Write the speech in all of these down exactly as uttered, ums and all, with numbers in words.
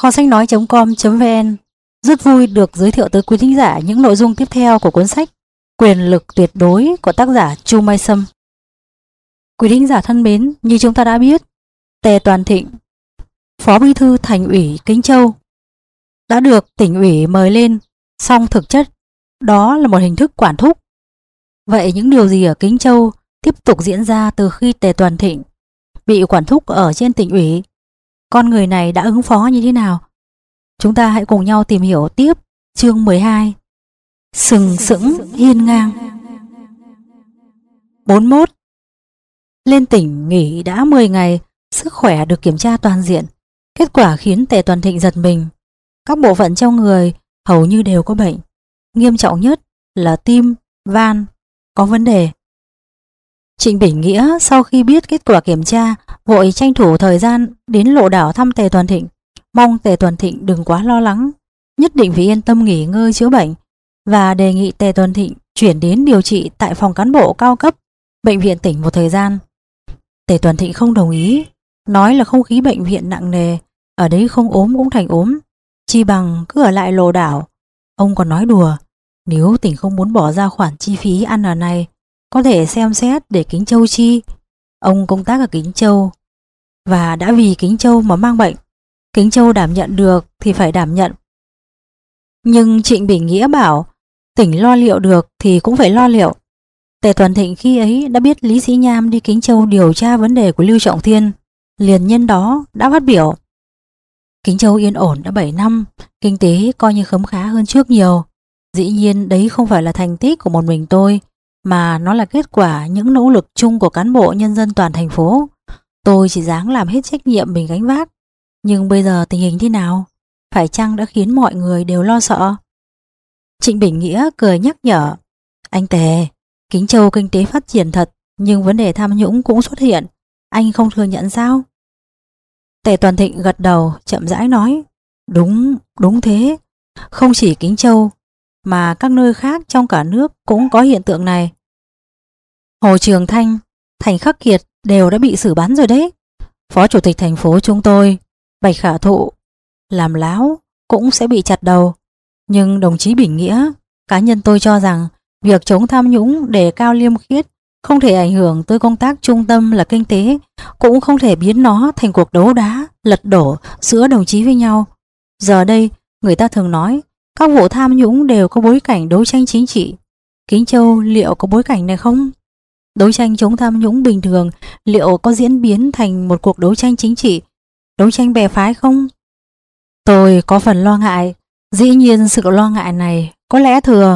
Kho sách nói chấm com.vn rất vui được giới thiệu tới quý thính giả những nội dung tiếp theo của cuốn sách Quyền lực tuyệt đối của tác giả Chu Mai Sâm. Quý thính giả thân mến, như chúng ta đã biết, Tề Toàn Thịnh, Phó Bí thư Thành ủy Kính Châu, đã được tỉnh ủy mời lên, song thực chất đó là một hình thức quản thúc. Vậy những điều gì ở Kính Châu tiếp tục diễn ra từ khi Tề Toàn Thịnh bị quản thúc ở trên tỉnh ủy? Con người này đã ứng phó như thế nào? Chúng ta hãy cùng nhau tìm hiểu tiếp chương mười hai, Sừng sững hiên ngang. bốn mươi mốt. Lên tỉnh nghỉ đã mười ngày, sức khỏe được kiểm tra toàn diện. Kết quả khiến Tề Toàn Thịnh giật mình. Các bộ phận trong người hầu như đều có bệnh. Nghiêm trọng nhất là tim, van có vấn đề. Trịnh Bỉnh Nghĩa sau khi biết kết quả kiểm tra vội tranh thủ thời gian đến Lộ Đảo thăm Tề Toàn Thịnh, mong Tề Toàn Thịnh đừng quá lo lắng, nhất định phải yên tâm nghỉ ngơi chữa bệnh, và đề nghị Tề Toàn Thịnh chuyển đến điều trị tại phòng cán bộ cao cấp bệnh viện tỉnh một thời gian. Tề Toàn Thịnh không đồng ý, nói là không khí bệnh viện nặng nề, ở đấy không ốm cũng thành ốm, chi bằng cứ ở lại Lộ Đảo. Ông còn nói đùa, nếu tỉnh không muốn bỏ ra khoản chi phí ăn ở này, có thể xem xét để Kính Châu chi. Ông công tác ở Kính Châu và đã vì Kính Châu mà mang bệnh, Kính Châu đảm nhận được thì phải đảm nhận. Nhưng Trịnh Bỉnh Nghĩa bảo tỉnh lo liệu được thì cũng phải lo liệu. Tề Toàn Thịnh khi ấy đã biết Lý Sĩ Nham đi Kính Châu điều tra vấn đề của Lưu Trọng Thiên, liền nhân đó đã phát biểu: Kính Châu yên ổn đã bảy năm, kinh tế coi như khấm khá hơn trước nhiều. Dĩ nhiên đấy không phải là thành tích của một mình tôi, mà nó là kết quả những nỗ lực chung của cán bộ nhân dân toàn thành phố. Tôi chỉ dáng làm hết trách nhiệm mình gánh vác. Nhưng bây giờ tình hình thế nào? Phải chăng đã khiến mọi người đều lo sợ? Trịnh Bỉnh Nghĩa cười nhắc nhở: Anh Tề, Kính Châu kinh tế phát triển thật, nhưng vấn đề tham nhũng cũng xuất hiện. Anh không thừa nhận sao? Tề Toàn Thịnh gật đầu, chậm rãi nói: Đúng, đúng thế. Không chỉ Kính Châu, mà các nơi khác trong cả nước cũng có hiện tượng này. Hồ Trường Thanh, Thành Khắc Kiệt đều đã bị xử bắn rồi đấy. Phó Chủ tịch thành phố chúng tôi, Bạch Khả Thụ, làm láo cũng sẽ bị chặt đầu. Nhưng đồng chí Bỉnh Nghĩa, cá nhân tôi cho rằng việc chống tham nhũng đề cao liêm khiết không thể ảnh hưởng tới công tác trung tâm là kinh tế, cũng không thể biến nó thành cuộc đấu đá, lật đổ giữa đồng chí với nhau. Giờ đây, người ta thường nói các vụ tham nhũng đều có bối cảnh đấu tranh chính trị. Kính Châu liệu có bối cảnh này không? Đấu tranh chống tham nhũng bình thường liệu có diễn biến thành một cuộc đấu tranh chính trị, đấu tranh bè phái không? Tôi có phần lo ngại. Dĩ nhiên sự lo ngại này có lẽ thừa.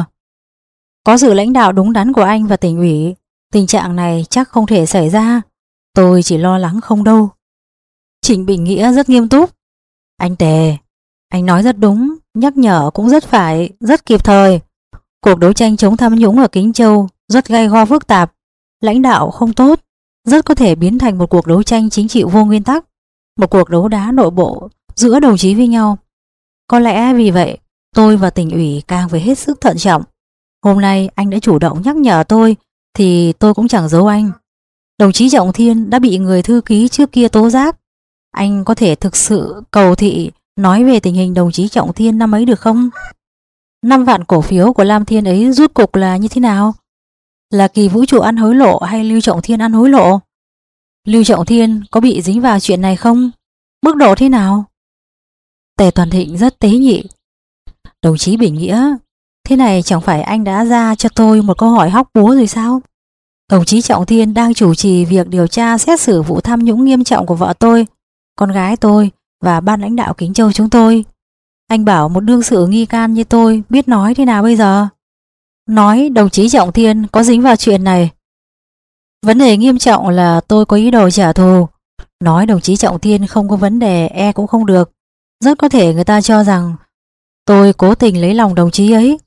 Có sự lãnh đạo đúng đắn của anh và tỉnh ủy, tình trạng này chắc không thể xảy ra. Tôi chỉ lo lắng không đâu. Trịnh Bỉnh Nghĩa rất nghiêm túc. Anh Tề, anh nói rất đúng, nhắc nhở cũng rất phải, rất kịp thời. Cuộc đấu tranh chống tham nhũng ở Kính Châu rất gay go phức tạp, lãnh đạo không tốt, rất có thể biến thành một cuộc đấu tranh chính trị vô nguyên tắc, một cuộc đấu đá nội bộ giữa đồng chí với nhau. Có lẽ vì vậy tôi và tỉnh ủy càng phải hết sức thận trọng. Hôm nay anh đã chủ động nhắc nhở tôi thì tôi cũng chẳng giấu anh. Đồng chí Trọng Thiên đã bị người thư ký trước kia tố giác. Anh có thể thực sự cầu thị nói về tình hình đồng chí Trọng Thiên năm ấy được không? Năm vạn cổ phiếu của Lam Thiên ấy rút cục là như thế nào? Là Kỳ Vũ Trụ ăn hối lộ hay Lưu Trọng Thiên ăn hối lộ? Lưu Trọng Thiên có bị dính vào chuyện này không? Mức độ thế nào? Tề Toàn Thịnh rất tế nhị. Đồng chí Bỉnh Nghĩa, thế này chẳng phải anh đã ra cho tôi một câu hỏi hóc búa rồi sao? Đồng chí Trọng Thiên đang chủ trì việc điều tra xét xử vụ tham nhũng nghiêm trọng của vợ tôi, con gái tôi và ban lãnh đạo Kính Châu chúng tôi. Anh bảo một đương sự nghi can như tôi biết nói thế nào bây giờ? Nói đồng chí Trọng Thiên có dính vào chuyện này. Vấn đề nghiêm trọng là tôi có ý đồ trả thù. Nói đồng chí Trọng Thiên không có vấn đề e cũng không được. Rất có thể người ta cho rằng tôi cố tình lấy lòng đồng chí ấy,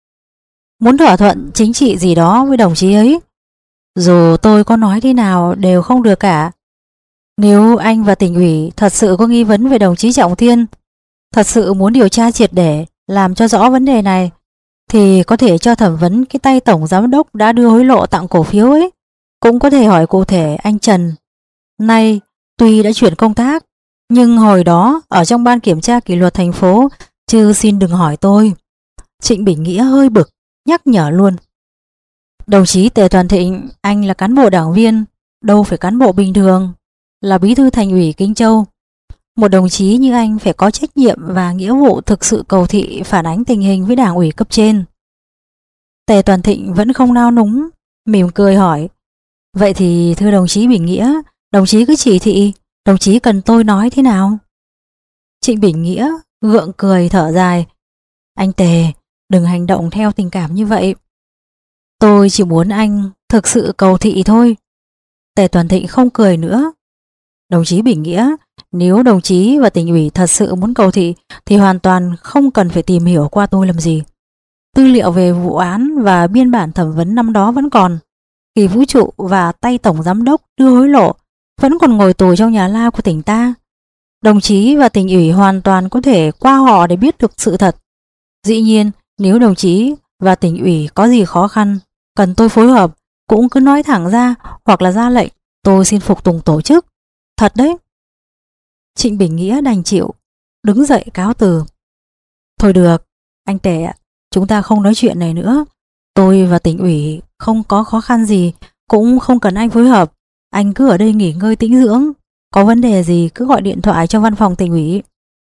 muốn thỏa thuận chính trị gì đó với đồng chí ấy. Dù tôi có nói thế nào đều không được cả. Nếu anh và tỉnh ủy thật sự có nghi vấn về đồng chí Trọng Thiên, thật sự muốn điều tra triệt để, làm cho rõ vấn đề này, thì có thể cho thẩm vấn cái tay tổng giám đốc đã đưa hối lộ tặng cổ phiếu ấy. Cũng có thể hỏi cụ thể anh Trần, nay tuy đã chuyển công tác, Nhưng hồi đó ở trong ban kiểm tra kỷ luật thành phố, chứ xin đừng hỏi tôi. Trịnh Bình Nghĩa hơi bực, nhắc nhở luôn. Đồng chí Tề Toàn Thịnh, anh là cán bộ đảng viên, đâu phải cán bộ bình thường, là bí thư thành ủy Kinh Châu. Một đồng chí như anh phải có trách nhiệm và nghĩa vụ thực sự cầu thị phản ánh tình hình với đảng ủy cấp trên. Tề Toàn Thịnh vẫn không nao núng, mỉm cười hỏi. Vậy thì thưa đồng chí Bình Nghĩa, đồng chí cứ chỉ thị, đồng chí cần tôi nói thế nào? Trịnh Bình Nghĩa gượng cười thở dài. Anh Tề, đừng hành động theo tình cảm như vậy. Tôi chỉ muốn anh thực sự cầu thị thôi. Tề Toàn Thịnh không cười nữa. Đồng chí Bình Nghĩa, nếu đồng chí và tỉnh ủy thật sự muốn cầu thị thì hoàn toàn không cần phải tìm hiểu qua tôi làm gì. Tư liệu về vụ án và biên bản thẩm vấn năm đó vẫn còn. Kỳ Vũ Trụ và tay tổng giám đốc đưa hối lộ vẫn còn ngồi tù trong nhà lao của tỉnh ta. Đồng chí và tỉnh ủy hoàn toàn có thể qua họ để biết được sự thật. Dĩ nhiên, nếu đồng chí và tỉnh ủy có gì khó khăn, cần tôi phối hợp, cũng cứ nói thẳng ra hoặc là ra lệnh, tôi xin phục tùng tổ chức. Thật đấy. Trịnh Bình Nghĩa đành chịu, đứng dậy cáo từ. Thôi được, anh Tề ạ, chúng ta không nói chuyện này nữa. Tôi và tỉnh ủy không có khó khăn gì, cũng không cần anh phối hợp. Anh cứ ở đây nghỉ ngơi tĩnh dưỡng. Có vấn đề gì cứ gọi điện thoại cho văn phòng tỉnh ủy.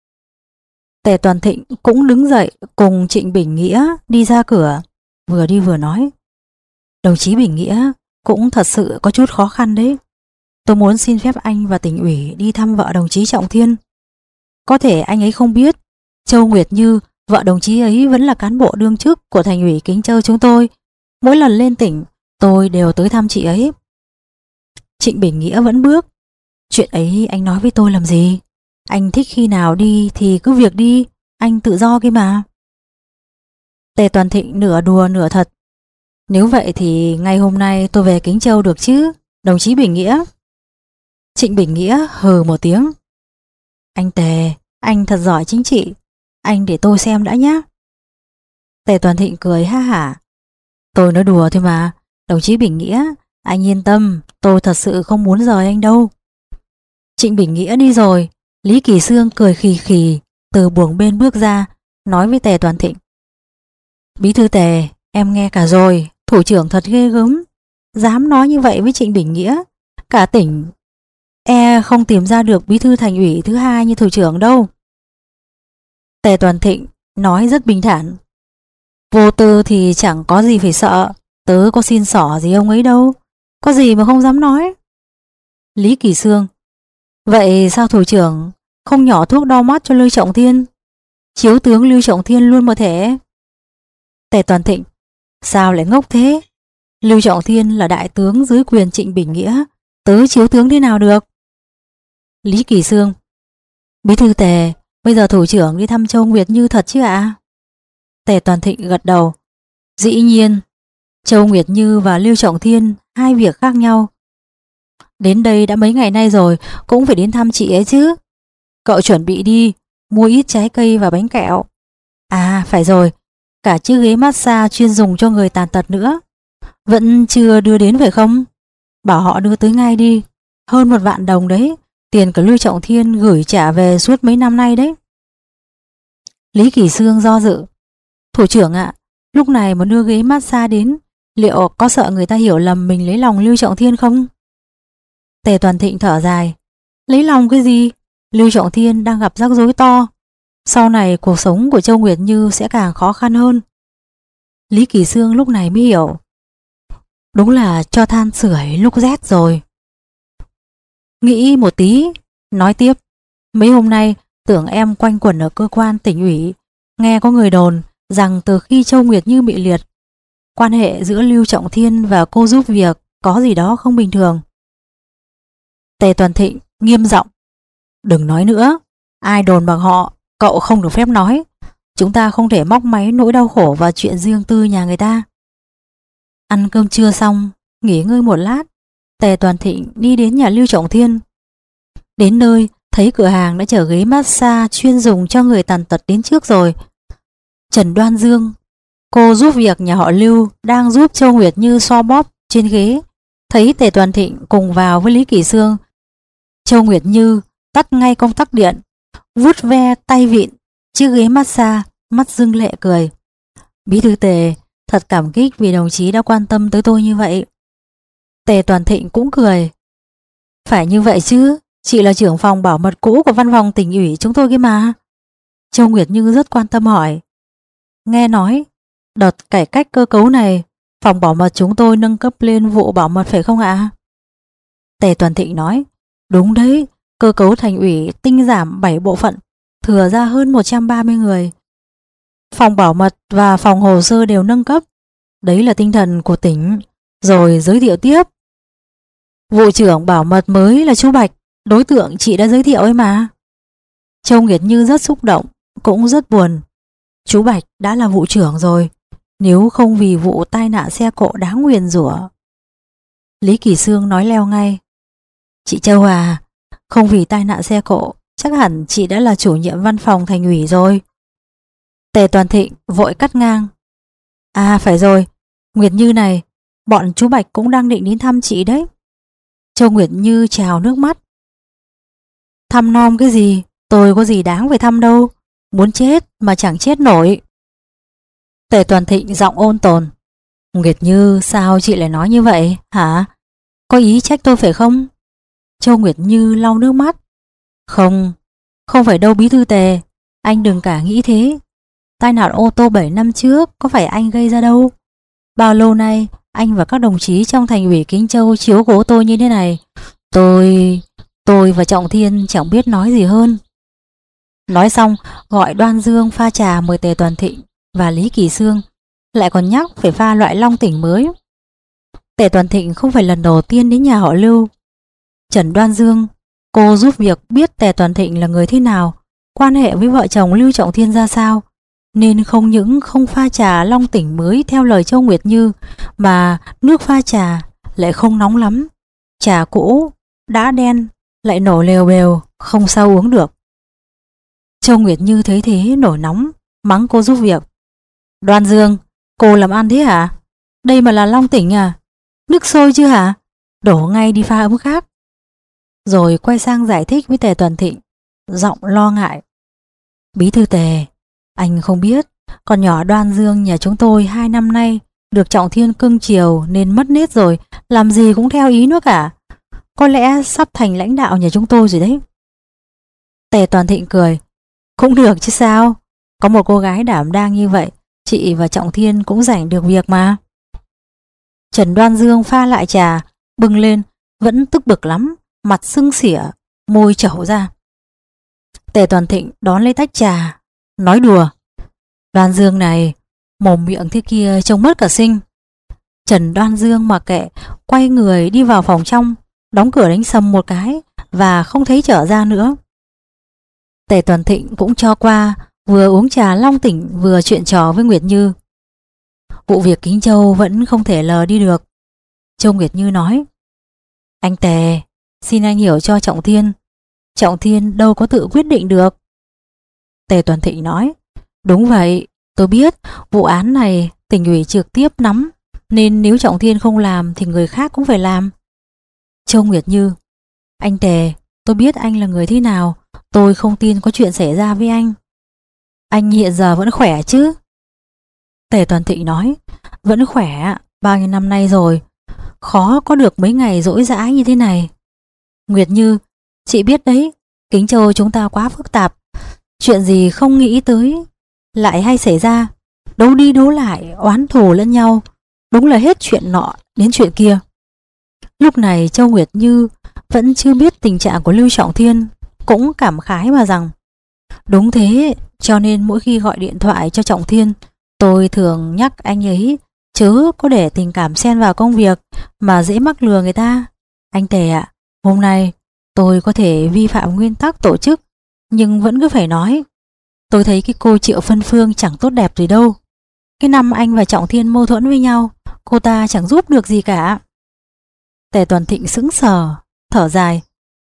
Tề Toàn Thịnh cũng đứng dậy cùng Trịnh Bình Nghĩa đi ra cửa, vừa đi vừa nói. Đồng chí Bình Nghĩa cũng thật sự có chút khó khăn đấy. Tôi muốn xin phép anh và tỉnh ủy đi thăm vợ đồng chí Trọng Thiên. Có thể anh ấy không biết, Châu Nguyệt Như, vợ đồng chí ấy vẫn là cán bộ đương chức của thành ủy Kính Châu chúng tôi. Mỗi lần lên tỉnh, tôi đều tới thăm chị ấy. Trịnh Bình Nghĩa vẫn bước. Chuyện ấy anh nói với tôi làm gì? Anh thích khi nào đi thì cứ việc đi, anh tự do kia mà. Tề Toàn Thịnh nửa đùa nửa thật. Nếu vậy thì ngày hôm nay tôi về Kính Châu được chứ, đồng chí Bình Nghĩa? Trịnh Bình Nghĩa hừ một tiếng. Anh Tề, anh thật giỏi chính trị. Anh để tôi xem đã nhé. Tề Toàn Thịnh cười ha hả. Tôi nói đùa thôi mà. Đồng chí Bình Nghĩa, anh yên tâm, tôi thật sự không muốn rời anh đâu. Trịnh Bình Nghĩa đi rồi, Lý Kỳ Sương cười khì khì từ buồng bên bước ra, nói với Tề Toàn Thịnh. Bí thư Tề, em nghe cả rồi, thủ trưởng thật ghê gớm. Dám nói như vậy với Trịnh Bình Nghĩa. Cả tỉnh e không tìm ra được bí thư thành ủy thứ hai như thủ trưởng đâu. Tề Toàn Thịnh nói rất bình thản. Vô tư thì chẳng có gì phải sợ, tớ có xin xỏ gì ông ấy đâu, có gì mà không dám nói. Lý Kỳ Sương. Vậy sao thủ trưởng không nhỏ thuốc đau mắt cho Lưu Trọng Thiên? Chiếu tướng Lưu Trọng Thiên luôn một thể. Tề Toàn Thịnh. Sao lại ngốc thế? Lưu Trọng Thiên là đại tướng dưới quyền Trịnh Bình Nghĩa, tớ chiếu tướng thế nào được? Lý Kỳ Sương. Bí thư Tề, bây giờ thủ trưởng đi thăm Châu Nguyệt Như thật chứ ạ? À? Tề Toàn Thịnh gật đầu. Dĩ nhiên, Châu Nguyệt Như và Lưu Trọng Thiên hai việc khác nhau. Đến đây đã mấy ngày nay rồi, cũng phải đến thăm chị ấy chứ. Cậu chuẩn bị đi, mua ít trái cây và bánh kẹo. À phải rồi, cả chiếc ghế massage chuyên dùng cho người tàn tật nữa. Vẫn chưa đưa đến phải không? Bảo họ đưa tới ngay đi. Hơn một vạn đồng đấy, tiền của Lưu Trọng Thiên gửi trả về suốt mấy năm nay đấy. Lý Kỳ Sương do dự. Thủ trưởng ạ, lúc này mà đưa ghế massage đến, liệu có sợ người ta hiểu lầm mình lấy lòng Lưu Trọng Thiên không? Tề Toàn Thịnh thở dài. Lấy lòng cái gì? Lưu Trọng Thiên đang gặp rắc rối to. Sau này cuộc sống của Châu Nguyệt Như sẽ càng khó khăn hơn. Lý Kỳ Sương lúc này mới hiểu. Đúng là cho than sưởi lúc rét rồi. Nghĩ một tí, nói tiếp. Mấy hôm nay tưởng em quanh quẩn ở cơ quan tỉnh ủy, nghe có người đồn rằng từ khi Châu Nguyệt Như bị liệt, quan hệ giữa Lưu Trọng Thiên và cô giúp việc có gì đó không bình thường. Tề Toàn Thịnh nghiêm giọng. Đừng nói nữa, ai đồn bằng họ, cậu không được phép nói. Chúng ta không thể móc máy nỗi đau khổ và chuyện riêng tư nhà người ta. Ăn cơm trưa xong, nghỉ ngơi một lát, Tề Toàn Thịnh đi đến nhà Lưu Trọng Thiên. Đến nơi, thấy cửa hàng đã chở ghế massage chuyên dùng cho người tàn tật đến trước rồi. Trần Đoan Dương, cô giúp việc nhà họ Lưu, đang giúp Châu Nguyệt Như xoa bóp trên ghế. Thấy Tề Toàn Thịnh cùng vào với Lý Kỳ Sương, Châu Nguyệt Như tắt ngay công tắc điện, vuốt ve tay vịn chiếc ghế massage, mắt rưng lệ cười. Bí thư Tề, thật cảm kích vì đồng chí đã quan tâm tới tôi như vậy. Tề Toàn Thịnh cũng cười. Phải như vậy chứ, chị là trưởng phòng bảo mật cũ của văn phòng tỉnh ủy chúng tôi kia mà. Châu Nguyệt Như rất quan tâm hỏi. Nghe nói, đợt cải cách cơ cấu này, phòng bảo mật chúng tôi nâng cấp lên vụ bảo mật phải không ạ? Tề Toàn Thịnh nói, đúng đấy, cơ cấu thành ủy tinh giảm bảy bộ phận, thừa ra hơn một trăm ba mươi người. Phòng bảo mật và phòng hồ sơ đều nâng cấp. Đấy là tinh thần của tỉnh. Rồi giới thiệu tiếp. Vụ trưởng bảo mật mới là chú Bạch, đối tượng chị đã giới thiệu ấy mà. Châu Nguyệt Như rất xúc động, cũng rất buồn. Chú Bạch đã là vụ trưởng rồi, nếu không vì vụ tai nạn xe cộ đáng nguyền rủa. Lý Kỳ Sương nói leo ngay. Chị Châu à, không vì tai nạn xe cộ, chắc hẳn chị đã là chủ nhiệm văn phòng thành ủy rồi. Tề Toàn Thịnh vội cắt ngang. À phải rồi, Nguyệt Như này, bọn chú Bạch cũng đang định đến thăm chị đấy. Châu Nguyệt Như trào nước mắt. Thăm nom cái gì, tôi có gì đáng phải thăm đâu, muốn chết mà chẳng chết nổi. Tề Toàn Thịnh giọng ôn tồn. Nguyệt Như, sao chị lại nói như vậy, hả? Có ý trách tôi phải không? Châu Nguyệt Như lau nước mắt. Không, không phải đâu bí thư Tề, anh đừng cả nghĩ thế. Tai nạn ô tô bảy năm trước có phải anh gây ra đâu. Bao lâu nay anh và các đồng chí trong thành ủy Kính Châu chiếu cố tôi như thế này. Tôi... tôi và Trọng Thiên chẳng biết nói gì hơn. Nói xong gọi Đoan Dương pha trà mời Tề Toàn Thịnh và Lý Kỳ Sương, lại còn nhắc phải pha loại long tỉnh mới. Tề Toàn Thịnh không phải lần đầu tiên đến nhà họ Lưu. Trần Đoan Dương, cô giúp việc biết Tề Toàn Thịnh là người thế nào, quan hệ với vợ chồng Lưu Trọng Thiên ra sao, nên không những không pha trà long tỉnh mới theo lời Châu Nguyệt Như, mà nước pha trà lại không nóng lắm. Trà cũ đã đen lại nổ lèo bèo, không sao uống được. Châu Nguyệt Như thấy thế nổi nóng, mắng cô giúp việc. Đoan Dương, cô làm ăn thế hả? Đây mà là long tỉnh à? Nước sôi chứ hả? Đổ ngay đi pha ấm khác. Rồi quay sang giải thích với Tề Toàn Thịnh, giọng lo ngại. Bí thư Tề, anh không biết, con nhỏ Đoan Dương nhà chúng tôi hai năm nay được Trọng Thiên cưng chiều nên mất nết rồi, làm gì cũng theo ý nữa cả. Có lẽ sắp thành lãnh đạo nhà chúng tôi rồi đấy. Tề Toàn Thịnh cười. Cũng được chứ sao, có một cô gái đảm đang như vậy, chị và Trọng Thiên cũng rảnh được việc mà. Trần Đoan Dương pha lại trà, bưng lên, vẫn tức bực lắm, mặt sưng xỉa, môi trẩu ra. Tề Toàn Thịnh đón lấy tách trà, nói đùa. Đoan Dương này, mồm miệng thế kia trông mất cả sinh. Trần Đoan Dương mặc kệ, quay người đi vào phòng trong, đóng cửa đánh sầm một cái và không thấy trở ra nữa. Tề Toàn Thịnh cũng cho qua, vừa uống trà long tỉnh vừa chuyện trò với Nguyệt Như. Vụ việc Kính Châu vẫn không thể lờ đi được. Châu Nguyệt Như nói. Anh Tề, xin anh hiểu cho Trọng Thiên. Trọng Thiên đâu có tự quyết định được. Tề Toàn Thịnh nói. Đúng vậy, tôi biết vụ án này tỉnh ủy trực tiếp nắm, nên nếu Trọng Thiên không làm thì người khác cũng phải làm. Châu Nguyệt Như. Anh Tề, tôi biết anh là người thế nào, tôi không tin có chuyện xảy ra với anh. Anh hiện giờ vẫn khỏe chứ? Tề Toàn Thịnh nói. Vẫn khỏe, bao nhiêu năm nay rồi, khó có được mấy ngày rỗi rãi như thế này. Nguyệt Như, chị biết đấy, Kính Châu chúng ta quá phức tạp, chuyện gì không nghĩ tới lại hay xảy ra, đấu đi đấu lại, oán thù lẫn nhau, đúng là hết chuyện nọ đến chuyện kia. Lúc này Châu Nguyệt Như vẫn chưa biết tình trạng của Lưu Trọng Thiên, cũng cảm khái mà rằng đúng thế, cho nên mỗi khi gọi điện thoại cho Trọng Thiên, tôi thường nhắc anh ấy chớ có để tình cảm xen vào công việc mà dễ mắc lừa người ta. Anh Tề ạ, hôm nay tôi có thể vi phạm nguyên tắc tổ chức, nhưng vẫn cứ phải nói. Tôi thấy cái cô Triệu Phân Phương chẳng tốt đẹp gì đâu. Cái năm anh và Trọng Thiên mâu thuẫn với nhau, cô ta chẳng giúp được gì cả. Tề Toàn Thịnh sững sờ, thở dài.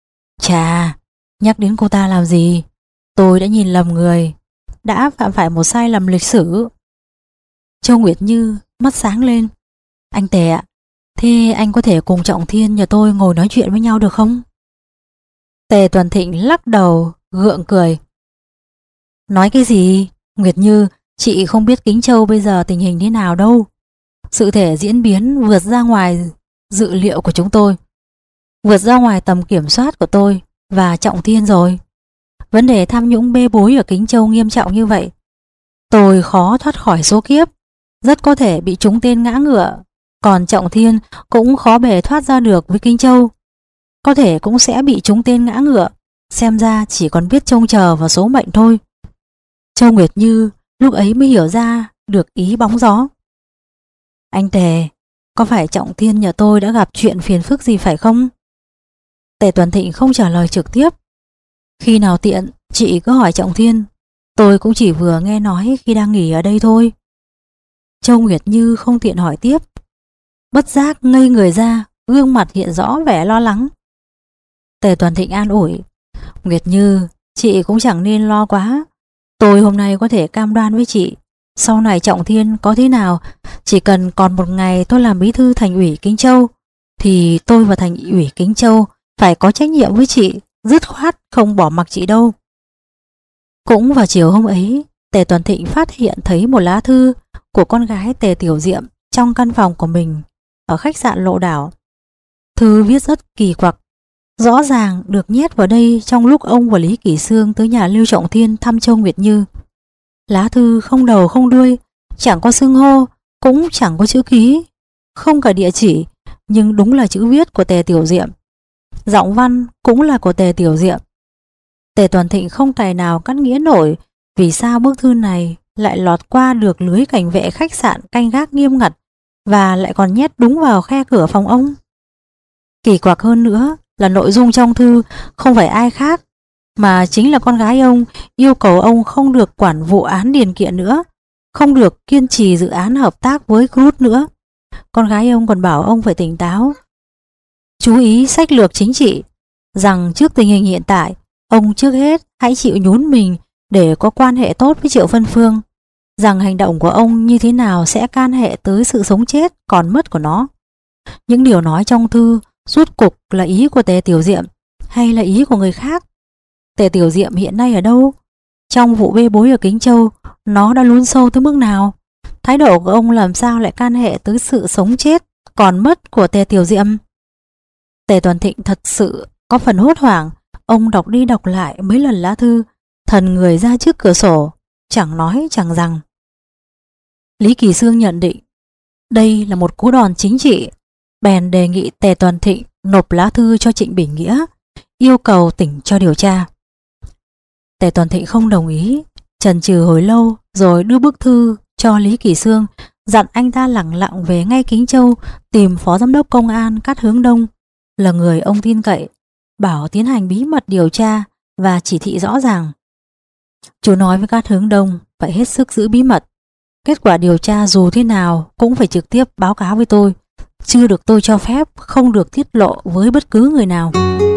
Chà, nhắc đến cô ta làm gì? Tôi đã nhìn lầm người, đã phạm phải một sai lầm lịch sử. Châu Nguyệt Như mắt sáng lên. Anh Tề ạ, thế anh có thể cùng Trọng Thiên nhà tôi ngồi nói chuyện với nhau được không? Tề Tuần Thịnh lắc đầu gượng cười. Nói cái gì? Nguyệt Như, chị không biết Kính Châu bây giờ tình hình thế nào đâu. Sự thể diễn biến vượt ra ngoài dự liệu của chúng tôi, vượt ra ngoài tầm kiểm soát của tôi và Trọng Thiên rồi. Vấn đề tham nhũng bê bối ở Kính Châu nghiêm trọng như vậy, tôi khó thoát khỏi số kiếp, rất có thể bị trúng tên ngã ngựa. Còn Trọng Thiên cũng khó bề thoát ra được với Kính Châu, có thể cũng sẽ bị trúng tên ngã ngựa. Xem ra chỉ còn biết trông chờ vào số mệnh thôi. Châu Nguyệt Như lúc ấy mới hiểu ra được ý bóng gió. Anh Tề, có phải Trọng Thiên nhà tôi đã gặp chuyện phiền phức gì phải không? Tề Tuần Thịnh không trả lời trực tiếp. Khi nào tiện, chị cứ hỏi Trọng Thiên. Tôi cũng chỉ vừa nghe nói khi đang nghỉ ở đây thôi. Châu Nguyệt Như không tiện hỏi tiếp, bất giác ngây người ra, gương mặt hiện rõ vẻ lo lắng. Tề Tuần Thịnh an ủi. Nguyệt Như, chị cũng chẳng nên lo quá. Tôi hôm nay có thể cam đoan với chị, sau này Trọng Thiên có thế nào, chỉ cần còn một ngày tôi làm bí thư thành ủy Kính Châu, thì tôi và thành ủy Kính Châu phải có trách nhiệm với chị, dứt khoát không bỏ mặc chị đâu. Cũng vào chiều hôm ấy, Tề Tuần Thịnh phát hiện thấy một lá thư của con gái Tề Tiểu Diệm trong căn phòng của mình ở khách sạn Lộ Đảo. Thư viết rất kỳ quặc, rõ ràng được nhét vào đây trong lúc ông và Lý Kỷ Sương tới nhà Lưu Trọng Thiên thăm Châu Nguyệt Như. Lá thư không đầu không đuôi, chẳng có xưng hô, cũng chẳng có chữ ký, không cả địa chỉ, nhưng đúng là chữ viết của Tề Tiểu Diệm. Giọng văn cũng là của Tề Tiểu Diệm. Tề Tuần Thịnh không tài nào cắt nghĩa nổi vì sao bức thư này lại lọt qua được lưới cảnh vệ khách sạn canh gác nghiêm ngặt và lại còn nhét đúng vào khe cửa phòng ông. Kỳ quặc hơn nữa là nội dung trong thư không phải ai khác mà chính là con gái ông yêu cầu ông không được quản vụ án điền kiện nữa, không được kiên trì dự án hợp tác với Cruz nữa. Con gái ông còn bảo ông phải tỉnh táo, chú ý sách lược chính trị, rằng trước tình hình hiện tại, ông trước hết hãy chịu nhún mình để có quan hệ tốt với Triệu Vân Phương, rằng hành động của ông như thế nào sẽ can hệ tới sự sống chết còn mất của nó. Những điều nói trong thư rốt cục là ý của Tề Tiểu Diệm hay là ý của người khác? Tề Tiểu Diệm hiện nay ở đâu? Trong vụ bê bối ở Kính Châu, nó đã lún sâu tới mức nào? Thái độ của ông làm sao lại can hệ tới sự sống chết còn mất của Tề Tiểu Diệm? Tề Tuần Thịnh thật sự có phần hốt hoảng. Ông đọc đi đọc lại mấy lần lá thư, thần người ra trước cửa sổ, chẳng nói chẳng rằng. Lý Kỳ Sương nhận định đây là một cú đòn chính trị, bèn đề nghị Tề Tuần Thịnh nộp lá thư cho Trịnh Bình Nghĩa, yêu cầu tỉnh cho điều tra. Tề Tuần Thịnh không đồng ý, chần chừ hồi lâu rồi đưa bức thư cho Lý Kỳ Sương, dặn anh ta lẳng lặng về ngay Kính Châu tìm Phó Giám đốc Công an Cát Hướng Đông, là người ông tin cậy, bảo tiến hành bí mật điều tra và chỉ thị rõ ràng. Chú nói với Cát Hướng Đông phải hết sức giữ bí mật. Kết quả điều tra dù thế nào cũng phải trực tiếp báo cáo với tôi, chưa được tôi cho phép, không được tiết lộ với bất cứ người nào.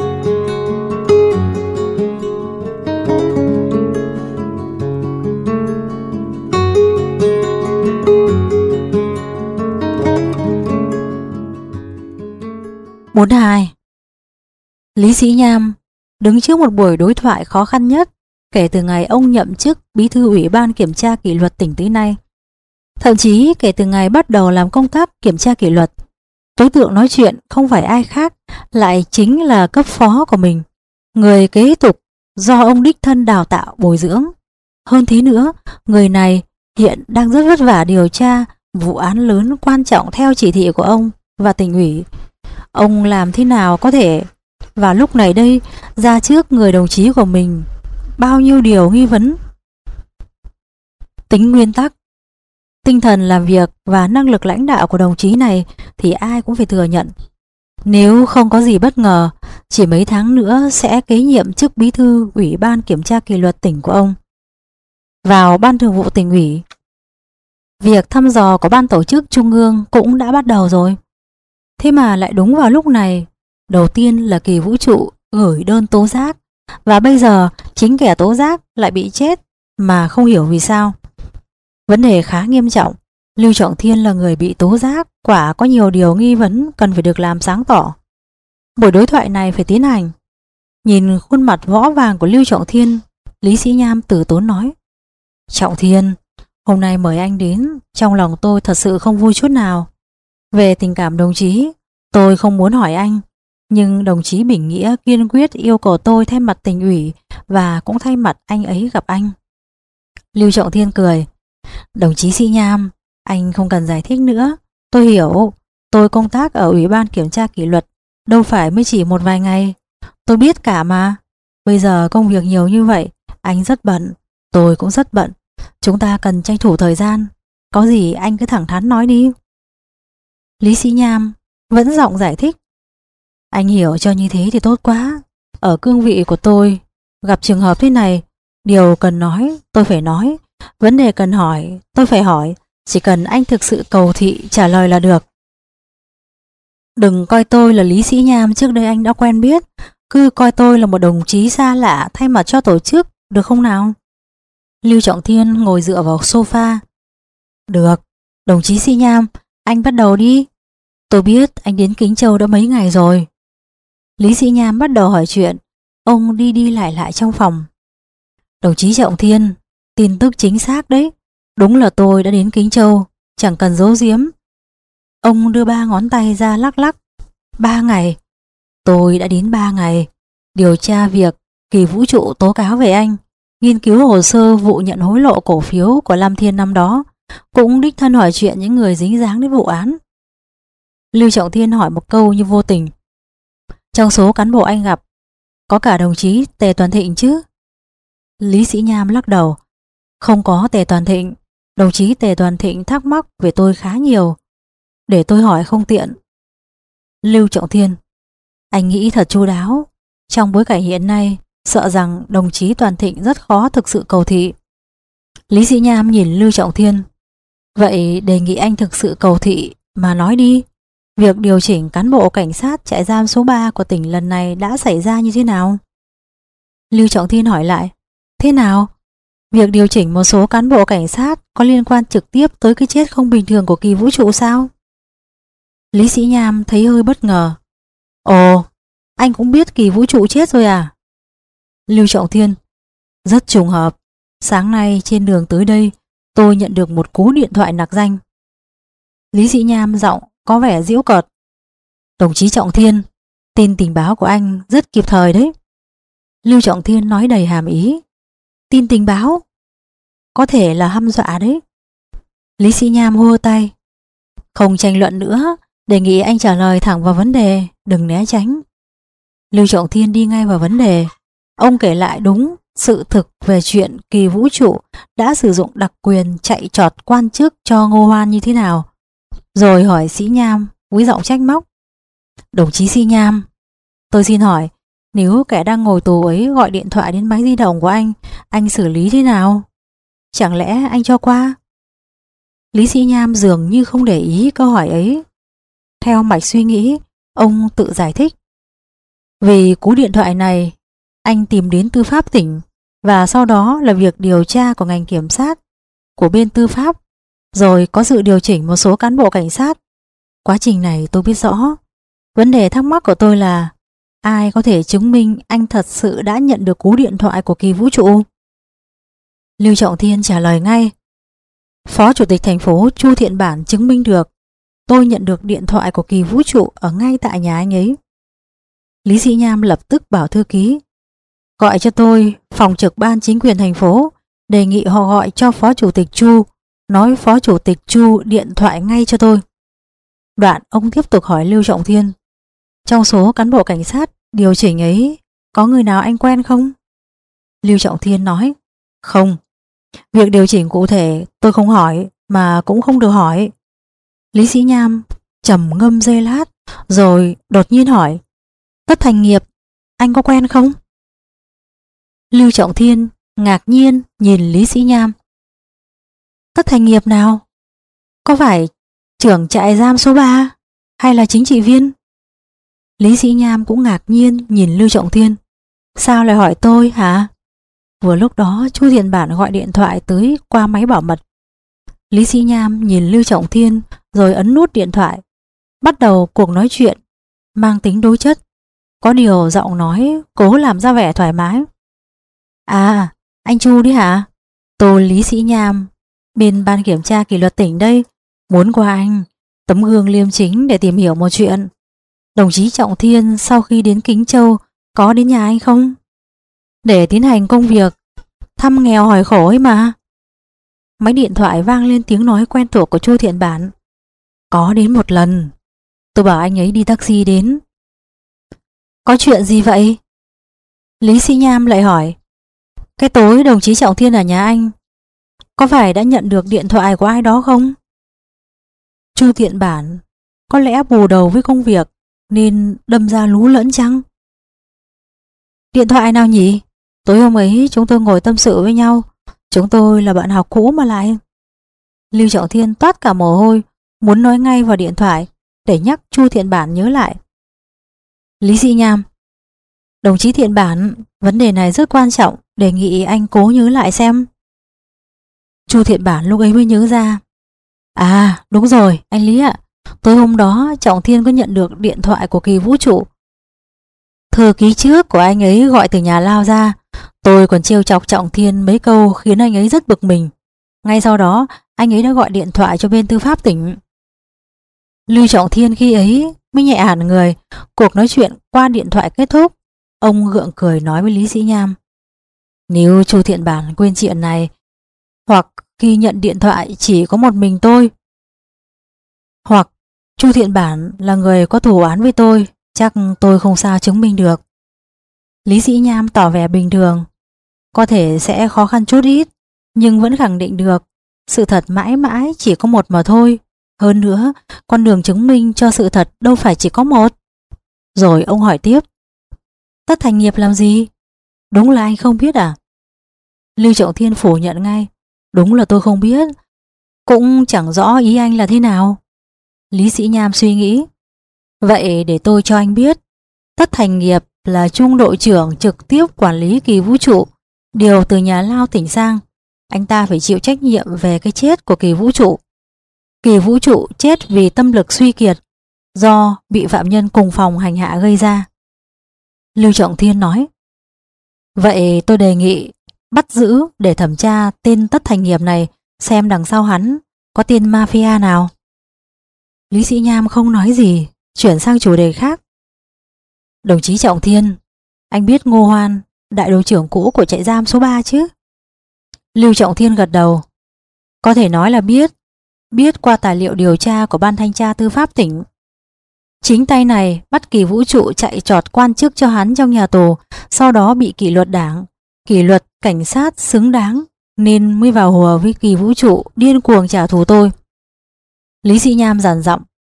bốn hai. Lý Sĩ Nham đứng trước một buổi đối thoại khó khăn nhất kể từ ngày ông nhậm chức bí thư Ủy ban kiểm tra kỷ luật tỉnh tới nay. Thậm chí kể từ ngày bắt đầu làm công tác kiểm tra kỷ luật, đối tượng nói chuyện không phải ai khác, lại chính là cấp phó của mình, người kế tục do ông đích thân đào tạo bồi dưỡng. Hơn thế nữa, người này hiện đang rất vất vả điều tra vụ án lớn quan trọng theo chỉ thị của ông và tỉnh ủy. Ông làm thế nào có thể vào lúc này đây ra trước người đồng chí của mình bao nhiêu điều nghi vấn? Tính nguyên tắc, tinh thần làm việc và năng lực lãnh đạo của đồng chí này thì ai cũng phải thừa nhận. Nếu không có gì bất ngờ, chỉ mấy tháng nữa sẽ kế nhiệm chức bí thư Ủy ban kiểm tra kỷ luật tỉnh của ông, vào ban thường vụ tỉnh ủy. Việc thăm dò của ban tổ chức trung ương cũng đã bắt đầu rồi. Thế mà lại đúng vào lúc này, đầu tiên là Kỳ Vũ Trụ gửi đơn tố giác, và bây giờ chính kẻ tố giác lại bị chết mà không hiểu vì sao. Vấn đề khá nghiêm trọng. Lưu Trọng Thiên là người bị tố giác, quả có nhiều điều nghi vấn cần phải được làm sáng tỏ. Buổi đối thoại này phải tiến hành. Nhìn khuôn mặt võ vàng của Lưu Trọng Thiên, Lý Sĩ Nham từ tốn nói: Trọng Thiên, hôm nay mời anh đến, trong lòng tôi thật sự không vui chút nào. Về tình cảm đồng chí, tôi không muốn hỏi anh, nhưng đồng chí Bình Nghĩa kiên quyết yêu cầu tôi thay mặt tỉnh ủy và cũng thay mặt anh ấy gặp anh. Lưu Trọng Thiên cười: Đồng chí Sĩ Nham, anh không cần giải thích nữa. Tôi hiểu, tôi công tác ở Ủy ban Kiểm tra Kỷ luật đâu phải mới chỉ một vài ngày. Tôi biết cả mà. Bây giờ công việc nhiều như vậy, anh rất bận, tôi cũng rất bận. Chúng ta cần tranh thủ thời gian. Có gì anh cứ thẳng thắn nói đi. Lý Sĩ Nham vẫn giọng giải thích: Anh hiểu cho như thế thì tốt quá. Ở cương vị của tôi, gặp trường hợp thế này, điều cần nói tôi phải nói, vấn đề cần hỏi tôi phải hỏi. Chỉ cần anh thực sự cầu thị trả lời là được. Đừng coi tôi là Lý Sĩ Nham trước đây anh đã quen biết, cứ coi tôi là một đồng chí xa lạ thay mặt cho tổ chức, được không nào? Lưu Trọng Thiên ngồi dựa vào sofa. Được, đồng chí Sĩ Nham, anh bắt đầu đi. Tôi biết anh đến Kính Châu đã mấy ngày rồi. Lý Sĩ Nham bắt đầu hỏi chuyện. Ông đi đi lại lại trong phòng. Đồng chí Trọng Thiên, tin tức chính xác đấy. Đúng là tôi đã đến Kính Châu, chẳng cần giấu giếm. Ông đưa ba ngón tay ra lắc lắc. Ba ngày. Tôi đã đến ba ngày. Điều tra việc Kỳ Vũ Trụ tố cáo về anh, nghiên cứu hồ sơ vụ nhận hối lộ cổ phiếu của Lam Thiên năm đó, cũng đích thân hỏi chuyện những người dính dáng đến vụ án. Lưu Trọng Thiên hỏi một câu như vô tình: Trong số cán bộ anh gặp, có cả đồng chí Tề Toàn Thịnh chứ? Lý Sĩ Nham lắc đầu: Không có Tề Toàn Thịnh. Đồng chí Tề Toàn Thịnh thắc mắc về tôi khá nhiều, để tôi hỏi không tiện. Lưu Trọng Thiên: Anh nghĩ thật chu đáo. Trong bối cảnh hiện nay, sợ rằng đồng chí Toàn Thịnh rất khó thực sự cầu thị. Lý Sĩ Nham nhìn Lưu Trọng Thiên: Vậy đề nghị anh thực sự cầu thị mà nói đi. Việc điều chỉnh cán bộ cảnh sát trại giam số ba của tỉnh lần này đã xảy ra như thế nào? Lưu Trọng Thiên hỏi lại: Thế nào? Việc điều chỉnh một số cán bộ cảnh sát có liên quan trực tiếp tới cái chết không bình thường của Kỳ Vũ Trụ sao? Lý Sĩ Nham thấy hơi bất ngờ. Ồ, anh cũng biết Kỳ Vũ Trụ chết rồi à? Lưu Trọng Thiên: Rất trùng hợp. Sáng nay trên đường tới đây, tôi nhận được một cú điện thoại nặc danh. Lý Sĩ Nham giọng có vẻ giễu cợt: Đồng chí Trọng Thiên, tin tình báo của anh rất kịp thời đấy. Lưu Trọng Thiên nói đầy hàm ý: Tin tình báo? Có thể là hăm dọa đấy. Lý Sĩ Nham hô tay: Không tranh luận nữa, đề nghị anh trả lời thẳng vào vấn đề, đừng né tránh. Lưu Trọng Thiên đi ngay vào vấn đề. Ông kể lại đúng sự thực về chuyện Kỳ Vũ Trụ đã sử dụng đặc quyền chạy trọt quan chức cho Ngô Hoan như thế nào, rồi hỏi Sĩ Nham với giọng trách móc: Đồng chí Sĩ Nham, tôi xin hỏi, nếu kẻ đang ngồi tù ấy gọi điện thoại đến máy di động của anh, anh xử lý thế nào? Chẳng lẽ anh cho qua? Lý Sĩ Nham dường như không để ý câu hỏi ấy. Theo mạch suy nghĩ, ông tự giải thích: Vì cú điện thoại này, anh tìm đến tư pháp tỉnh, và sau đó là việc điều tra của ngành kiểm sát, của bên tư pháp, rồi có sự điều chỉnh một số cán bộ cảnh sát. Quá trình này tôi biết rõ. Vấn đề thắc mắc của tôi là ai có thể chứng minh anh thật sự đã nhận được cú điện thoại của Kỳ Vũ Trụ? Lưu Trọng Thiên trả lời ngay: Phó Chủ tịch thành phố Chu Thiện Bản chứng minh được. Tôi nhận được điện thoại của Kỳ Vũ Trụ ở ngay tại nhà anh ấy. Lý Sĩ Nham lập tức bảo thư ký: Gọi cho tôi phòng trực ban chính quyền thành phố, đề nghị họ gọi cho Phó Chủ tịch Chu, nói Phó Chủ tịch Chu điện thoại ngay cho tôi. Đoạn ông tiếp tục hỏi Lưu Trọng Thiên: Trong số cán bộ cảnh sát điều chỉnh ấy, có người nào anh quen không? Lưu Trọng Thiên nói: Không. Việc điều chỉnh cụ thể tôi không hỏi, mà cũng không được hỏi. Lý Sĩ Nham trầm ngâm giây lát, rồi đột nhiên hỏi: Tất Thành Nghiệp, anh có quen không? Lưu Trọng Thiên ngạc nhiên nhìn Lý Sĩ Nham: Tất Thành Nghiệp nào? Có phải trưởng trại giam số ba, hay là chính trị viên? Lý Sĩ Nham cũng ngạc nhiên nhìn Lưu Trọng Thiên: Sao lại hỏi tôi hả? Vừa lúc đó Chu Thiện Bản gọi điện thoại tới qua máy bảo mật. Lý Sĩ Nham nhìn Lưu Trọng Thiên rồi ấn nút điện thoại, bắt đầu cuộc nói chuyện mang tính đối chất. Có điều giọng nói cố làm ra vẻ thoải mái. À, anh Chu đấy hả? Tôi Lý Sĩ Nham, bên ban kiểm tra kỷ luật tỉnh đây, muốn qua anh, tấm gương liêm chính để tìm hiểu một chuyện. Đồng chí Trọng Thiên sau khi đến Kính Châu có đến nhà anh không? Để tiến hành công việc thăm nghèo hỏi khổ ấy mà. Máy điện thoại vang lên tiếng nói quen thuộc của Chu Thiện Bản. Có đến một lần. Tôi bảo anh ấy đi taxi đến. Có chuyện gì vậy? Lý Sĩ Nham lại hỏi. Cái tối đồng chí Trọng Thiên ở nhà anh, có phải đã nhận được điện thoại của ai đó không? Chu Thiện Bản có lẽ bù đầu với công việc nên đâm ra lú lẫn chăng? Điện thoại nào nhỉ? Tối hôm ấy chúng tôi ngồi tâm sự với nhau. Chúng tôi là bạn học cũ mà lại. Lưu Trọng Thiên toát cả mồ hôi, muốn nói ngay vào điện thoại để nhắc Chu Thiện Bản nhớ lại. Lý Sĩ Nham, đồng chí Thiện Bản, vấn đề này rất quan trọng, đề nghị anh cố nhớ lại xem. Chu Thiện Bản lúc ấy mới nhớ ra. À đúng rồi anh Lý ạ, tối hôm đó Trọng Thiên có nhận được điện thoại của Kỳ Vũ Trụ. Thư ký trước của anh ấy gọi từ nhà lao ra. Tôi còn trêu chọc Trọng Thiên mấy câu khiến anh ấy rất bực mình. Ngay sau đó anh ấy đã gọi điện thoại cho bên tư pháp tỉnh. Lưu Trọng Thiên khi ấy mới nhẹ hẳn người. Cuộc nói chuyện qua điện thoại kết thúc, ông gượng cười nói với Lý Sĩ Nham. Nếu Chu Thiện Bản quên chuyện này, hoặc khi nhận điện thoại chỉ có một mình tôi, hoặc Chu Thiện Bản là người có thù oán với tôi, chắc tôi không sao chứng minh được. Lý Sĩ Nham tỏ vẻ bình thường. Có thể sẽ khó khăn chút ít, nhưng vẫn khẳng định được sự thật mãi mãi chỉ có một mà thôi. Hơn nữa, con đường chứng minh cho sự thật đâu phải chỉ có một. Rồi ông hỏi tiếp. Tất Thành Nghiệp làm gì? Đúng là anh không biết à? Lưu Trọng Thiên phủ nhận ngay. Đúng là tôi không biết. Cũng chẳng rõ ý anh là thế nào. Lý Sĩ Nham suy nghĩ. Vậy để tôi cho anh biết. Tất Thành Nghiệp là trung đội trưởng trực tiếp quản lý Kỳ Vũ Trụ, điều từ nhà lao tỉnh sang. Anh ta phải chịu trách nhiệm về cái chết của Kỳ Vũ Trụ. Kỳ Vũ Trụ chết vì tâm lực suy kiệt, do bị phạm nhân cùng phòng hành hạ gây ra. Lưu Trọng Thiên nói. Vậy tôi đề nghị bắt giữ để thẩm tra tên Tất Thành Nghiệp này, xem đằng sau hắn có tên mafia nào. Lý Sĩ Nham không nói gì, chuyển sang chủ đề khác. Đồng chí Trọng Thiên, anh biết Ngô Hoan, đại đội trưởng cũ của trại giam số ba chứ? Lưu Trọng Thiên gật đầu. Có thể nói là biết. Biết qua tài liệu điều tra của ban thanh tra tư pháp tỉnh. Chính tay này bắt Kỳ Vũ Trụ chạy trọt quan chức cho hắn trong nhà tù, sau đó bị kỷ luật đảng, kỷ luật cảnh sát xứng đáng, nên mới vào hùa với Kỳ Vũ Trụ điên cuồng trả thù tôi. Lý Sĩ Nham dằn giọng.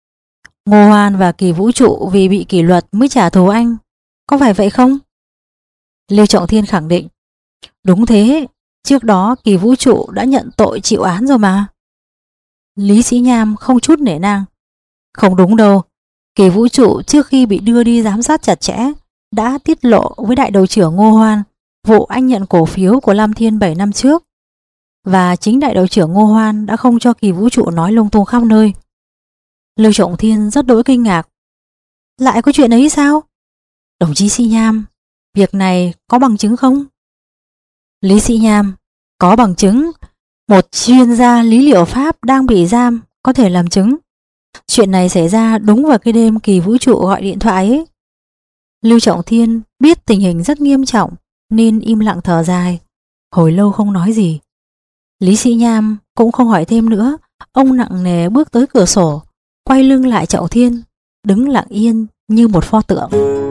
Ngô Hoan và Kỳ Vũ Trụ vì bị kỷ luật mới trả thù anh, có phải vậy không? Lưu Trọng Thiên khẳng định. Đúng thế, trước đó Kỳ Vũ Trụ đã nhận tội chịu án rồi mà. Lý Sĩ Nham không chút nể nang. Không đúng đâu. Kỳ Vũ Trụ trước khi bị đưa đi giám sát chặt chẽ đã tiết lộ với đại đội trưởng Ngô Hoan vụ anh nhận cổ phiếu của Lam Thiên bảy năm trước. Và chính đại đội trưởng Ngô Hoan đã không cho Kỳ Vũ Trụ nói lung tung khắp nơi. Lưu Trọng Thiên rất đỗi kinh ngạc. Lại có chuyện ấy sao? Đồng chí Sĩ Nham, việc này có bằng chứng không? Lý Sĩ Nham, có bằng chứng. Một chuyên gia lý liệu pháp đang bị giam có thể làm chứng. Chuyện này xảy ra đúng vào cái đêm Kỳ Vũ Trụ gọi điện thoại ấy. Lưu Trọng Thiên biết tình hình rất nghiêm trọng nên im lặng thở dài, hồi lâu không nói gì. Lý Sĩ Nham cũng không hỏi thêm nữa. Ông nặng nề bước tới cửa sổ, quay lưng lại Trọng Thiên, đứng lặng yên như một pho tượng.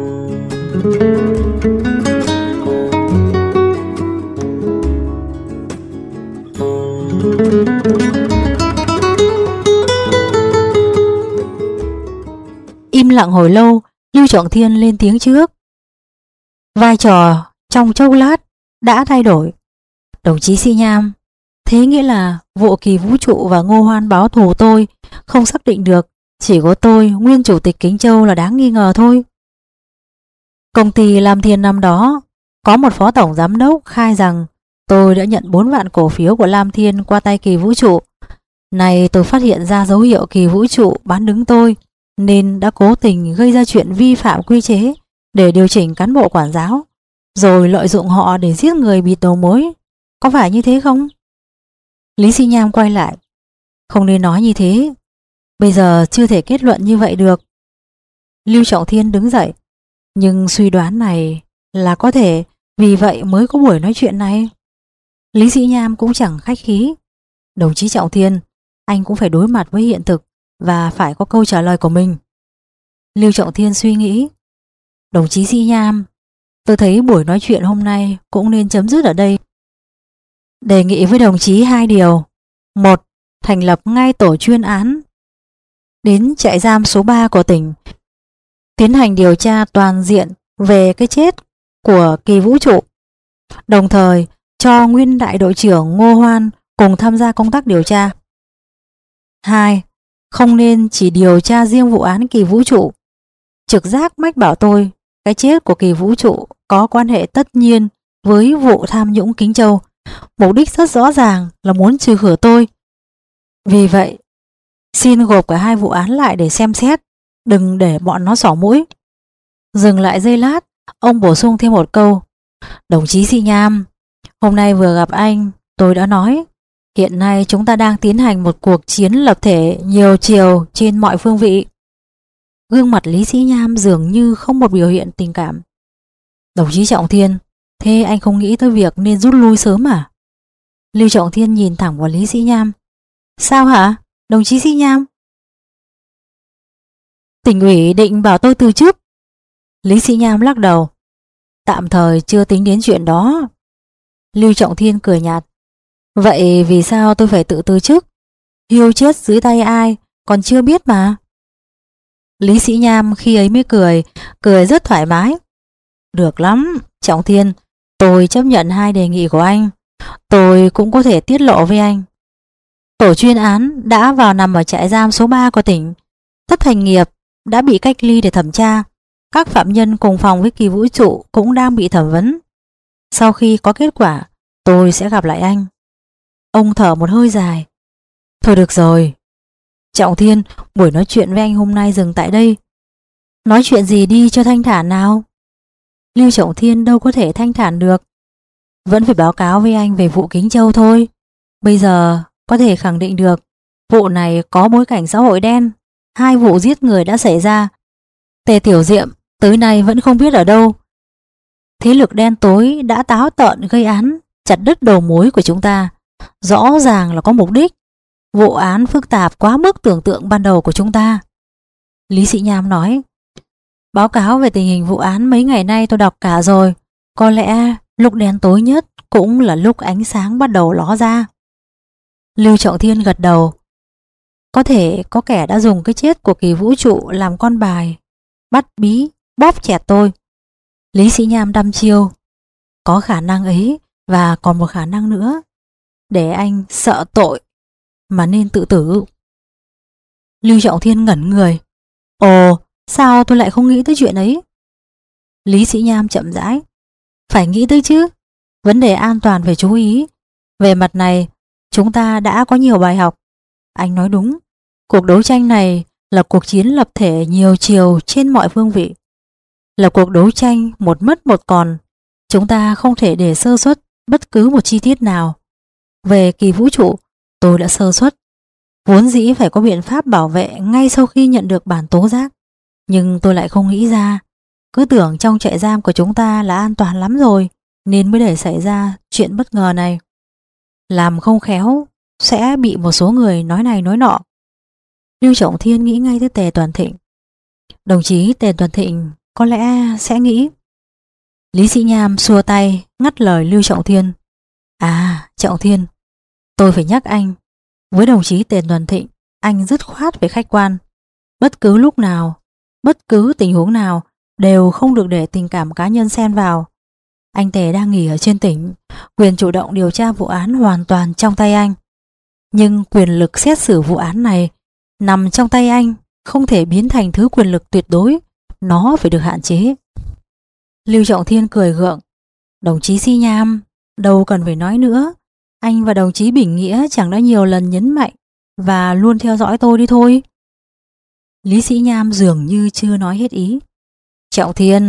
Im lặng hồi lâu, Lưu Trọng Thiên lên tiếng trước. Vai trò trong chốc lát đã thay đổi. Đồng chí Sĩ Nham, thế nghĩa là vụ Kỳ Vũ Trụ và Ngô Hoan báo thù tôi không xác định được, chỉ có tôi, nguyên chủ tịch Kính Châu là đáng nghi ngờ thôi. Công ty Lam Thiên năm đó có một phó tổng giám đốc khai rằng tôi đã nhận bốn vạn cổ phiếu của Lam Thiên qua tay Kỳ Vũ Trụ. Này tôi phát hiện ra dấu hiệu Kỳ Vũ Trụ bán đứng tôi, nên đã cố tình gây ra chuyện vi phạm quy chế để điều chỉnh cán bộ quản giáo, rồi lợi dụng họ để giết người bịt đầu mối. Có phải như thế không? Lý Sĩ Nham quay lại. Không nên nói như thế. Bây giờ chưa thể kết luận như vậy được. Lưu Trọng Thiên đứng dậy. Nhưng suy đoán này là có thể, vì vậy mới có buổi nói chuyện này. Lý Sĩ Nham cũng chẳng khách khí. Đồng chí Trọng Thiên, anh cũng phải đối mặt với hiện thực và phải có câu trả lời của mình. Lưu Trọng Thiên suy nghĩ. Đồng chí Sĩ Nham, tôi thấy buổi nói chuyện hôm nay cũng nên chấm dứt ở đây. Đề nghị với đồng chí hai điều. Một, thành lập ngay tổ chuyên án đến trại giam số ba của tỉnh, tiến hành điều tra toàn diện về cái chết của Kỳ Vũ Trụ, đồng thời cho nguyên đại đội trưởng Ngô Hoan cùng tham gia công tác điều tra. Hai, không nên chỉ điều tra riêng vụ án Kỳ Vũ Trụ. Trực giác mách bảo tôi cái chết của Kỳ Vũ Trụ có quan hệ tất nhiên với vụ tham nhũng Kính Châu. Mục đích rất rõ ràng là muốn trừ khử tôi. Vì vậy, xin gộp cả hai vụ án lại để xem xét, đừng để bọn nó xỏ mũi. Dừng lại giây lát, ông bổ sung thêm một câu. Đồng chí Sĩ Nham, hôm nay vừa gặp anh, tôi đã nói, hiện nay chúng ta đang tiến hành một cuộc chiến lập thể nhiều chiều trên mọi phương vị. Gương mặt Lý Sĩ Nham dường như không một biểu hiện tình cảm. Đồng chí Trọng Thiên, thế anh không nghĩ tới việc nên rút lui sớm à? Lưu Trọng Thiên nhìn thẳng vào Lý Sĩ Nham. Sao hả, đồng chí Sĩ Nham? Tỉnh ủy định bảo tôi từ chức. Lý Sĩ Nham lắc đầu. Tạm thời chưa tính đến chuyện đó. Lưu Trọng Thiên cười nhạt. Vậy vì sao tôi phải tự từ chức? Hiêu chết dưới tay ai còn chưa biết mà. Lý Sĩ Nham khi ấy mới cười, cười rất thoải mái. Được lắm, Trọng Thiên, tôi chấp nhận hai đề nghị của anh. Tôi cũng có thể tiết lộ với anh. Tổ chuyên án đã vào nằm ở trại giam số ba của tỉnh. Tất Thành Nghiệp đã bị cách ly để thẩm tra. Các phạm nhân cùng phòng với Kỳ Vũ Trụ cũng đang bị thẩm vấn. Sau khi có kết quả, tôi sẽ gặp lại anh. Ông thở một hơi dài. Thôi được rồi. Trọng Thiên, buổi nói chuyện với anh hôm nay dừng tại đây. Nói chuyện gì đi cho thanh thản nào. Lưu Trọng Thiên đâu có thể thanh thản được. Vẫn phải báo cáo với anh về vụ Kính Châu thôi. Bây giờ có thể khẳng định được vụ này có bối cảnh xã hội đen. Hai vụ giết người đã xảy ra. Tề Tiểu Diệm tới nay vẫn không biết ở đâu. Thế lực đen tối đã táo tợn gây án, chặt đứt đầu mối của chúng ta. Rõ ràng là có mục đích. Vụ án phức tạp quá mức tưởng tượng ban đầu của chúng ta. Lý Sĩ Nham nói. Báo cáo về tình hình vụ án mấy ngày nay tôi đọc cả rồi. Có lẽ lúc đen tối nhất cũng là lúc ánh sáng bắt đầu ló ra. Lưu Trọng Thiên gật đầu. Có thể có kẻ đã dùng cái chết của Kỳ Vũ Trụ làm con bài, bắt bí, bóp chẹt tôi. Lý Sĩ Nham đăm chiêu. Có khả năng ấy, và còn một khả năng nữa. Để anh sợ tội mà nên tự tử. Lưu Trọng Thiên ngẩn người. Ồ, sao tôi lại không nghĩ tới chuyện ấy? Lý Sĩ Nham chậm rãi. Phải nghĩ tới chứ. Vấn đề an toàn phải chú ý. Về mặt này, chúng ta đã có nhiều bài học. Anh nói đúng. Cuộc đấu tranh này là cuộc chiến lập thể nhiều chiều trên mọi phương vị. Là cuộc đấu tranh một mất một còn. Chúng ta không thể để sơ suất bất cứ một chi tiết nào. Về Kỳ Vũ Trụ, tôi đã sơ suất. Vốn dĩ phải có biện pháp bảo vệ ngay sau khi nhận được bản tố giác. Nhưng tôi lại không nghĩ ra. Cứ tưởng trong trại giam của chúng ta là an toàn lắm rồi, nên mới để xảy ra chuyện bất ngờ này. Làm không khéo sẽ bị một số người nói này nói nọ. Lưu Trọng Thiên nghĩ ngay tới Tề Toàn Thịnh. Đồng chí Tề Toàn Thịnh có lẽ sẽ nghĩ. Lý Sĩ Nham xua tay ngắt lời Lưu Trọng Thiên. À, Trọng Thiên, tôi phải nhắc anh. Với đồng chí Tề Toàn Thịnh, anh dứt khoát về khách quan. Bất cứ lúc nào, bất cứ tình huống nào đều không được để tình cảm cá nhân xen vào. Anh Tề đang nghỉ ở trên tỉnh, quyền chủ động điều tra vụ án hoàn toàn trong tay anh. Nhưng quyền lực xét xử vụ án này nằm trong tay anh, không thể biến thành thứ quyền lực tuyệt đối. Nó phải được hạn chế. Lưu Trọng Thiên cười gượng. Đồng chí Sĩ Nham, đâu cần phải nói nữa. Anh và đồng chí Bình Nghĩa chẳng đã nhiều lần nhấn mạnh và luôn theo dõi tôi đi thôi. Lý Sĩ Nham dường như chưa nói hết ý. Trọng Thiên,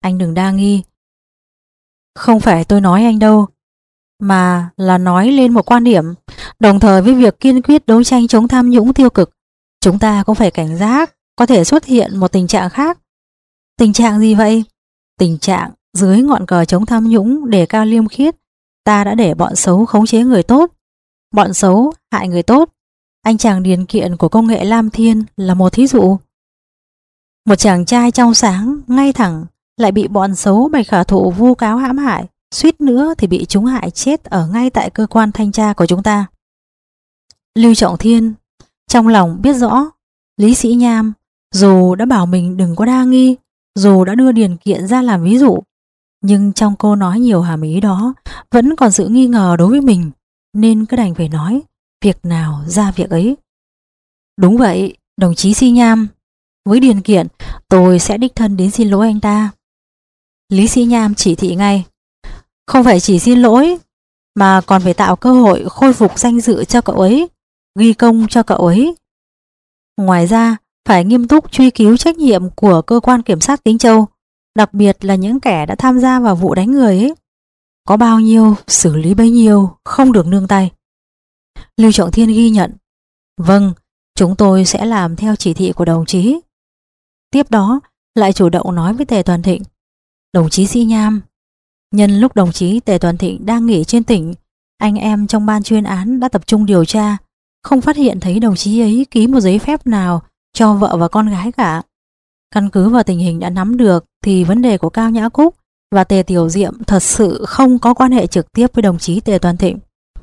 Anh đừng đa nghi. Không phải tôi nói anh đâu, mà là nói lên một quan điểm. Đồng thời với việc kiên quyết đấu tranh chống tham nhũng tiêu cực, chúng ta cũng phải cảnh giác có thể xuất hiện một tình trạng khác. Tình trạng gì vậy? Tình trạng dưới ngọn cờ chống tham nhũng đề cao liêm khiết, ta đã để bọn xấu khống chế người tốt. Bọn xấu hại người tốt. Anh chàng điền kiện của công nghệ Lam Thiên là một thí dụ. Một chàng trai trong sáng, ngay thẳng, lại bị bọn xấu Bạch Khả Thụ vu cáo hãm hại, suýt nữa thì bị chúng hại chết ở ngay tại cơ quan thanh tra của chúng ta. Lưu Trọng Thiên trong lòng biết rõ Lý Sĩ Nham dù đã bảo mình đừng có đa nghi, dù đã đưa điền kiện ra làm ví dụ, nhưng trong câu nói nhiều hàm ý đó vẫn còn sự nghi ngờ đối với mình, nên cứ đành phải nói việc nào ra việc ấy. Đúng vậy, đồng chí Sĩ Nham, với điền kiện tôi sẽ đích thân đến xin lỗi anh ta. Lý Sĩ Nham chỉ thị ngay. Không phải chỉ xin lỗi, mà còn phải tạo cơ hội khôi phục danh dự cho cậu ấy, ghi công cho cậu ấy. Ngoài ra, phải nghiêm túc truy cứu trách nhiệm của cơ quan kiểm sát Tính Châu, đặc biệt là những kẻ đã tham gia vào vụ đánh người ấy. Có bao nhiêu, xử lý bấy nhiêu, không được nương tay. Lưu Trọng Thiên ghi nhận. Vâng, chúng tôi sẽ làm theo chỉ thị của đồng chí. Tiếp đó, lại chủ động nói với Tề Toàn Thịnh. Đồng chí Sĩ Nham, nhân lúc đồng chí Tề Toàn Thịnh đang nghỉ trên tỉnh, anh em trong ban chuyên án đã tập trung điều tra, không phát hiện thấy đồng chí ấy ký một giấy phép nào cho vợ và con gái cả. Căn cứ vào tình hình đã nắm được thì vấn đề của Cao Nhã Cúc và Tề Tiểu Diệm thật sự không có quan hệ trực tiếp với đồng chí Tề Toàn Thịnh.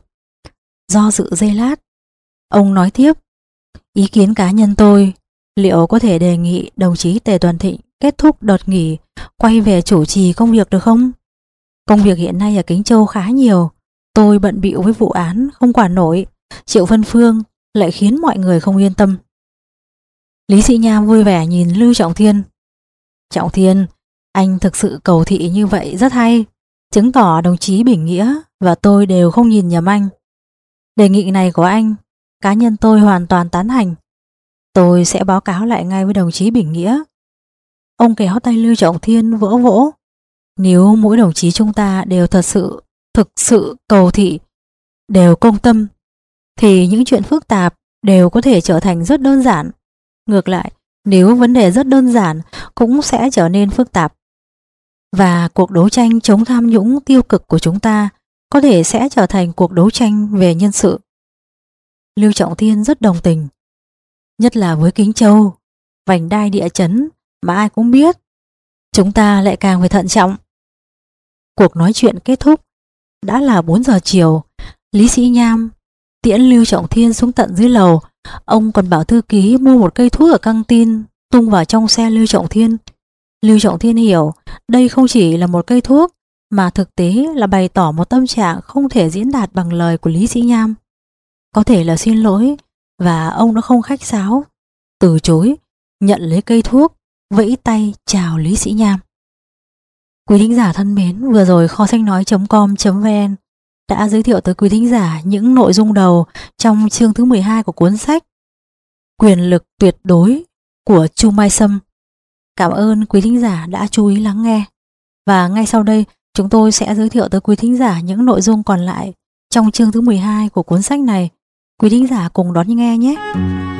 Do dự giây lát, ông nói tiếp. Ý kiến cá nhân tôi, liệu có thể đề nghị đồng chí Tề Toàn Thịnh kết thúc đợt nghỉ, quay về chủ trì công việc được không? Công việc hiện nay ở Kính Châu khá nhiều, tôi bận bịu với vụ án không quản nổi, Triệu Vân Phương lại khiến mọi người không yên tâm. Lý Sĩ Nham vui vẻ nhìn Lưu Trọng Thiên. Trọng Thiên, anh thực sự cầu thị như vậy rất hay, chứng tỏ đồng chí Bình Nghĩa và tôi đều không nhìn nhầm anh. Đề nghị này của anh, cá nhân tôi hoàn toàn tán thành. Tôi sẽ báo cáo lại ngay với đồng chí Bình Nghĩa. Ông kéo tay Lưu Trọng Thiên vỗ vỗ. Nếu mỗi đồng chí chúng ta đều thật sự, thực sự cầu thị, đều công tâm, thì những chuyện phức tạp đều có thể trở thành rất đơn giản. Ngược lại, nếu vấn đề rất đơn giản cũng sẽ trở nên phức tạp. Và cuộc đấu tranh chống tham nhũng tiêu cực của chúng ta có thể sẽ trở thành cuộc đấu tranh về nhân sự. Lưu Trọng Thiên rất đồng tình. Nhất là với Kính Châu, vành đai địa chấn mà ai cũng biết, chúng ta lại càng phải thận trọng. Cuộc nói chuyện kết thúc. Đã là bốn giờ chiều. Lý Sĩ Nham tiễn Lưu Trọng Thiên xuống tận dưới lầu. Ông còn bảo thư ký mua một cây thuốc ở căng tin tung vào trong xe Lưu Trọng Thiên. Lưu Trọng Thiên hiểu đây không chỉ là một cây thuốc, mà thực tế là bày tỏ một tâm trạng không thể diễn đạt bằng lời của Lý Sĩ Nham. Có thể là xin lỗi, và ông đã không khách sáo, từ chối, nhận lấy cây thuốc, vẫy tay chào Lý Sĩ Nham. Quý thính giả thân mến, vừa rồi kho sách nói chấm com chấm vn đã giới thiệu tới quý thính giả những nội dung đầu trong chương thứ mười hai của cuốn sách Quyền lực tuyệt đối của Chu Mai Sâm. Cảm ơn quý thính giả đã chú ý lắng nghe. Và ngay sau đây, chúng tôi sẽ giới thiệu tới quý thính giả những nội dung còn lại trong chương thứ mười hai của cuốn sách này. Quý thính giả cùng đón nghe nhé.